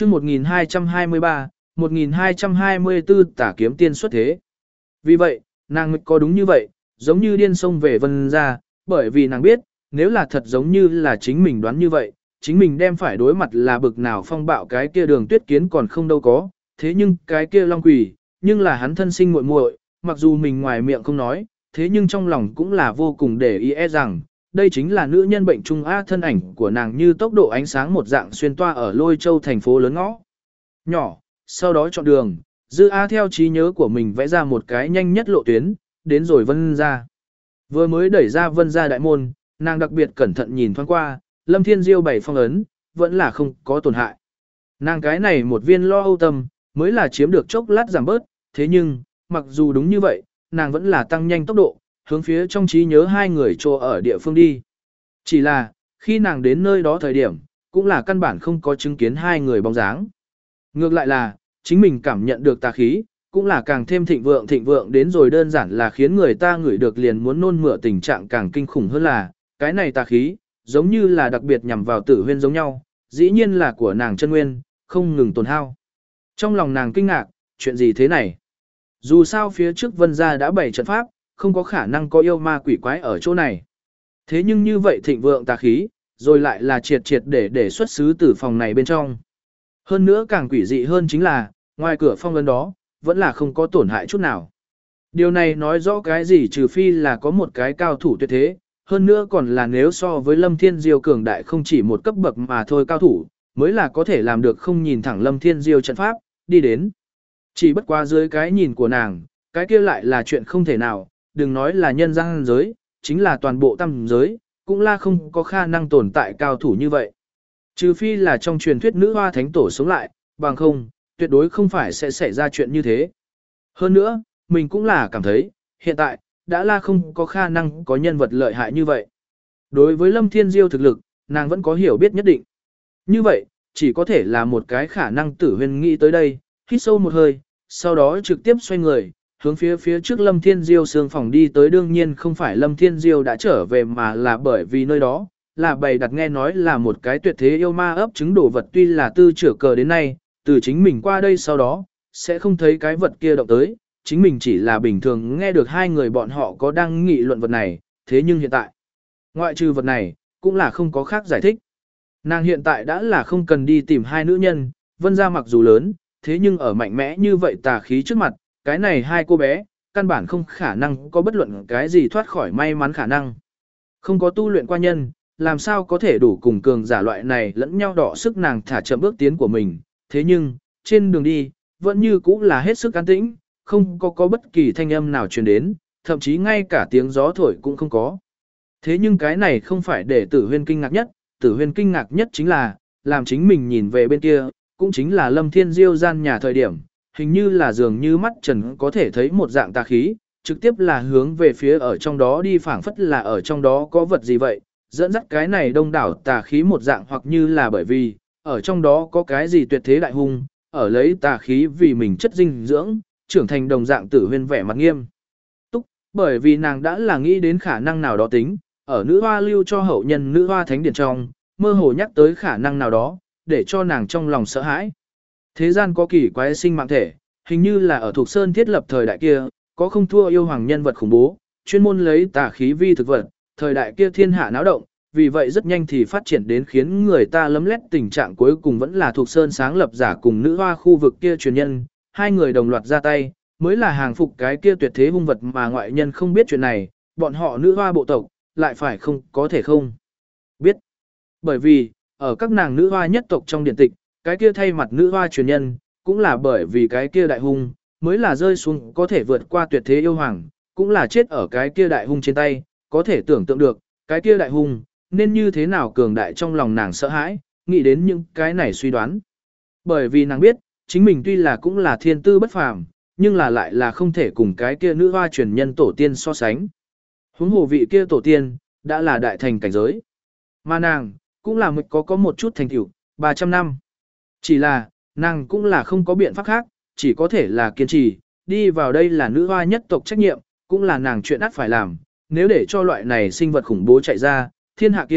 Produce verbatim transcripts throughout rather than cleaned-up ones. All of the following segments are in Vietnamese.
chương một nghìn hai trăm hai mươi ba, một nghìn hai trăm hai mươi tư tả kiếm tiên xuất thế. Vì vậy, nàng có đúng như vậy, giống như điên xông về Vân gia, bởi vì nàng biết, nếu là thật giống như là chính mình đoán như vậy, chính mình đem phải đối mặt là bực nào phong bạo cái kia Đường Tuyết Kiến còn không đâu có, thế nhưng cái kia Long Quỷ, nhưng là hắn thân sinh muội muội, mặc dù mình ngoài miệng không nói, thế nhưng trong lòng cũng là vô cùng để ý e rằng, đây chính là nữ nhân bệnh trung A, thân ảnh của nàng như tốc độ ánh sáng một dạng xuyên toa ở Lôi Châu thành phố lớn ngõ nhỏ, sau đó chọn đường, Dư A theo trí nhớ của mình vẽ ra một cái nhanh nhất lộ tuyến, đến rồi Vân gia. Vừa mới đẩy ra Vân gia đại môn, nàng đặc biệt cẩn thận nhìn thoáng qua, Lâm Thiên Diêu bảy phong ấn, vẫn là không có tổn hại. Nàng cái này một viên lo âu tâm, mới là chiếm được chốc lát giảm bớt, thế nhưng, mặc dù đúng như vậy, nàng vẫn là tăng nhanh tốc độ, hướng phía trong trí nhớ hai người trô ở địa phương đi. Chỉ là, khi nàng đến nơi đó thời điểm, cũng là căn bản không có chứng kiến hai người bóng dáng. Ngược lại là, chính mình cảm nhận được tà khí, cũng là càng thêm thịnh vượng thịnh vượng đến rồi đơn giản là khiến người ta ngửi được liền muốn nôn mửa tình trạng càng kinh khủng hơn là, cái này tà khí, giống như là đặc biệt nhằm vào Tử Huyên giống nhau, dĩ nhiên là của nàng chân nguyên, không ngừng tổn hao. Trong lòng nàng kinh ngạc, chuyện gì thế này? Dù sao phía trước Vân gia đã bày trận pháp, không có khả năng có yêu ma quỷ quái ở chỗ này. Thế nhưng như vậy thịnh vượng tà khí, rồi lại là triệt triệt để để xuất xứ từ phòng này bên trong. Hơn nữa càng quỷ dị hơn chính là, ngoài cửa phong ấn đó, vẫn là không có tổn hại chút nào. Điều này nói rõ cái gì trừ phi là có một cái cao thủ tuyệt thế, hơn nữa còn là nếu so với Lâm Thiên Diêu cường đại không chỉ một cấp bậc mà thôi cao thủ, mới là có thể làm được không nhìn thẳng Lâm Thiên Diêu trận pháp, đi đến. Chỉ bất quá dưới cái nhìn của nàng, cái kia lại là chuyện không thể nào, đừng nói là nhân gian giới, chính là toàn bộ tam giới, cũng là không có khả năng tồn tại cao thủ như vậy. Trừ phi là trong truyền thuyết nữ hoa thánh tổ sống lại, bằng không, tuyệt đối không phải sẽ xảy ra chuyện như thế. Hơn nữa, mình cũng là cảm thấy, hiện tại, đã là không có khả năng có nhân vật lợi hại như vậy. Đối với Lâm Thiên Diêu thực lực, nàng vẫn có hiểu biết nhất định. Như vậy, chỉ có thể là một cái khả năng Tử Huyên nghĩ tới đây, hít sâu một hơi, sau đó trực tiếp xoay người, hướng phía phía trước Lâm Thiên Diêu sương phòng đi tới, đương nhiên không phải Lâm Thiên Diêu đã trở về mà là bởi vì nơi đó, là bày đặt nghe nói là một cái tuyệt thế yêu ma ấp trứng đồ vật, tuy là tư chữa cờ đến nay, từ chính mình qua đây sau đó, sẽ không thấy cái vật kia động tới, chính mình chỉ là bình thường nghe được hai người bọn họ có đang nghị luận vật này, thế nhưng hiện tại, ngoại trừ vật này, cũng là không có khác giải thích. Nàng hiện tại đã là không cần đi tìm hai nữ nhân, Vân gia mặc dù lớn, thế nhưng ở mạnh mẽ như vậy tà khí trước mặt, cái này hai cô bé, căn bản không khả năng có bất luận cái gì thoát khỏi may mắn khả năng. Không có tu luyện qua nhân, làm sao có thể đủ cùng cường giả loại này lẫn nhau đỏ sức, nàng thả chậm bước tiến của mình, thế nhưng, trên đường đi, vẫn như cũ là hết sức an tĩnh, không có có bất kỳ thanh âm nào truyền đến, thậm chí ngay cả tiếng gió thổi cũng không có. Thế nhưng cái này không phải để Tử Huyên kinh ngạc nhất, Tử Huyên kinh ngạc nhất chính là, làm chính mình nhìn về bên kia, cũng chính là Lâm Thiên Diêu gian nhà thời điểm, hình như là dường như mắt trần có thể thấy một dạng tà khí, trực tiếp là hướng về phía ở trong đó đi, phảng phất là ở trong đó có vật gì vậy, dẫn dắt cái này đông đảo tà khí một dạng, hoặc như là bởi vì, ở trong đó có cái gì tuyệt thế đại hung, ở lấy tà khí vì mình chất dinh dưỡng, trưởng thành đồng dạng. Tử Huyên vẻ mặt nghiêm túc, bởi vì nàng đã là nghĩ đến khả năng nào đó tính, ở nữ hoa lưu cho hậu nhân nữ hoa thánh điển trong, mơ hồ nhắc tới khả năng nào đó, để cho nàng trong lòng sợ hãi. Thế gian có kỳ quái sinh mạng thể, hình như là ở Thục Sơn thiết lập thời đại kia, có không thua yêu hoàng nhân vật khủng bố, chuyên môn lấy tà khí vi thực vật, thời đại kia thiên hạ náo động, vì vậy rất nhanh thì phát triển đến khiến người ta lấm lét tình trạng, cuối cùng vẫn là Thục Sơn sáng lập giả cùng nữ hoa khu vực kia truyền nhân, hai người đồng loạt ra tay, mới là hàng phục cái kia tuyệt thế hung vật mà ngoại nhân không biết chuyện này, bọn họ nữ hoa bộ tộc, lại phải không có thể không biết. Bởi vì, ở các nàng nữ hoa nhất tộc trong điện tịch, cái kia thay mặt nữ hoa truyền nhân, cũng là bởi vì cái kia đại hung, mới là rơi xuống có thể vượt qua tuyệt thế yêu hoàng, cũng là chết ở cái kia đại hung trên tay, có thể tưởng tượng được, cái kia đại hung, nên như thế nào cường đại. Trong lòng nàng sợ hãi, nghĩ đến những cái này suy đoán. Bởi vì nàng biết, chính mình tuy là cũng là thiên tư bất phàm, nhưng là lại là không thể cùng cái kia nữ hoa truyền nhân tổ tiên so sánh. Huống hồ vị kia tổ tiên, đã là đại thành cảnh giới. Mà nàng, cũng là một có có một chút thành tựu, ba trăm năm. Chỉ là, nàng cũng là không có biện pháp khác, chỉ có thể là kiên trì, đi vào đây là nữ hoa nhất tộc trách nhiệm, cũng là nàng chuyện ắt phải làm. Nếu để cho loại này sinh vật khủng bố chạy ra, thiên hạ kia,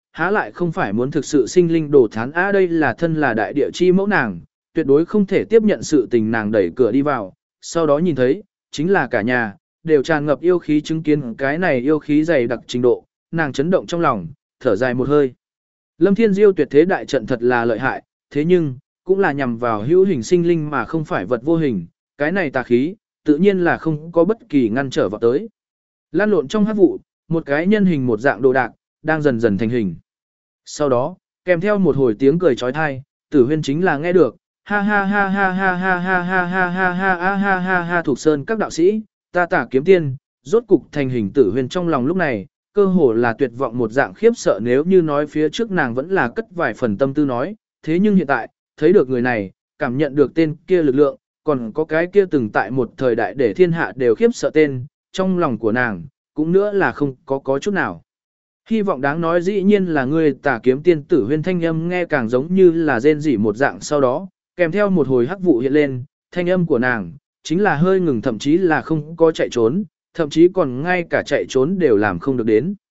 há lại không phải muốn thực sự sinh linh đồ thán á đây là thân là đại địa chi mẫu nàng, tuyệt đối không thể tiếp nhận sự tình nàng đẩy cửa đi vào, sau đó nhìn thấy, chính là cả nhà, đều tràn ngập yêu khí chứng kiến cái này yêu khí dày đặc trình độ, nàng chấn động trong lòng, thở dài một hơi. Lâm Thiên Diêu tuyệt thế đại trận thật là lợi hại, thế nhưng, cũng là nhằm vào hữu hình sinh linh mà không phải vật vô hình, cái này tà khí, tự nhiên là không có bất kỳ ngăn trở vào tới. Lan lộn trong hắc vụ, một cái nhân hình một dạng đồ đạc, đang dần dần thành hình. Sau đó, kèm theo một hồi tiếng cười trói thai, Tử Huyên chính là nghe được, ha ha ha ha ha ha ha ha ha ha ha ha ha ha ha thuộc sơn các đạo sĩ, ta tả kiếm tiên, rốt cục thành hình Tử Huyên trong lòng lúc này, cơ hồ là tuyệt vọng một dạng khiếp sợ nếu như nói phía trước nàng vẫn là cất vài phần tâm tư nói, thế nhưng hiện tại, thấy được người này, cảm nhận được tên kia lực lượng, còn có cái kia từng tại một thời đại để thiên hạ đều khiếp sợ tên, trong lòng của nàng, cũng nữa là không có có chút nào. Hy vọng đáng nói dĩ nhiên là người tả kiếm tiên Tử Huyên thanh âm nghe càng giống như là rên rỉ một dạng sau đó, kèm theo một hồi hắc vụ hiện lên, thanh âm của nàng, chính là hơi ngừng thậm chí là không có chạy trốn, thậm chí còn ngay cả chạy trốn đều làm không được đến.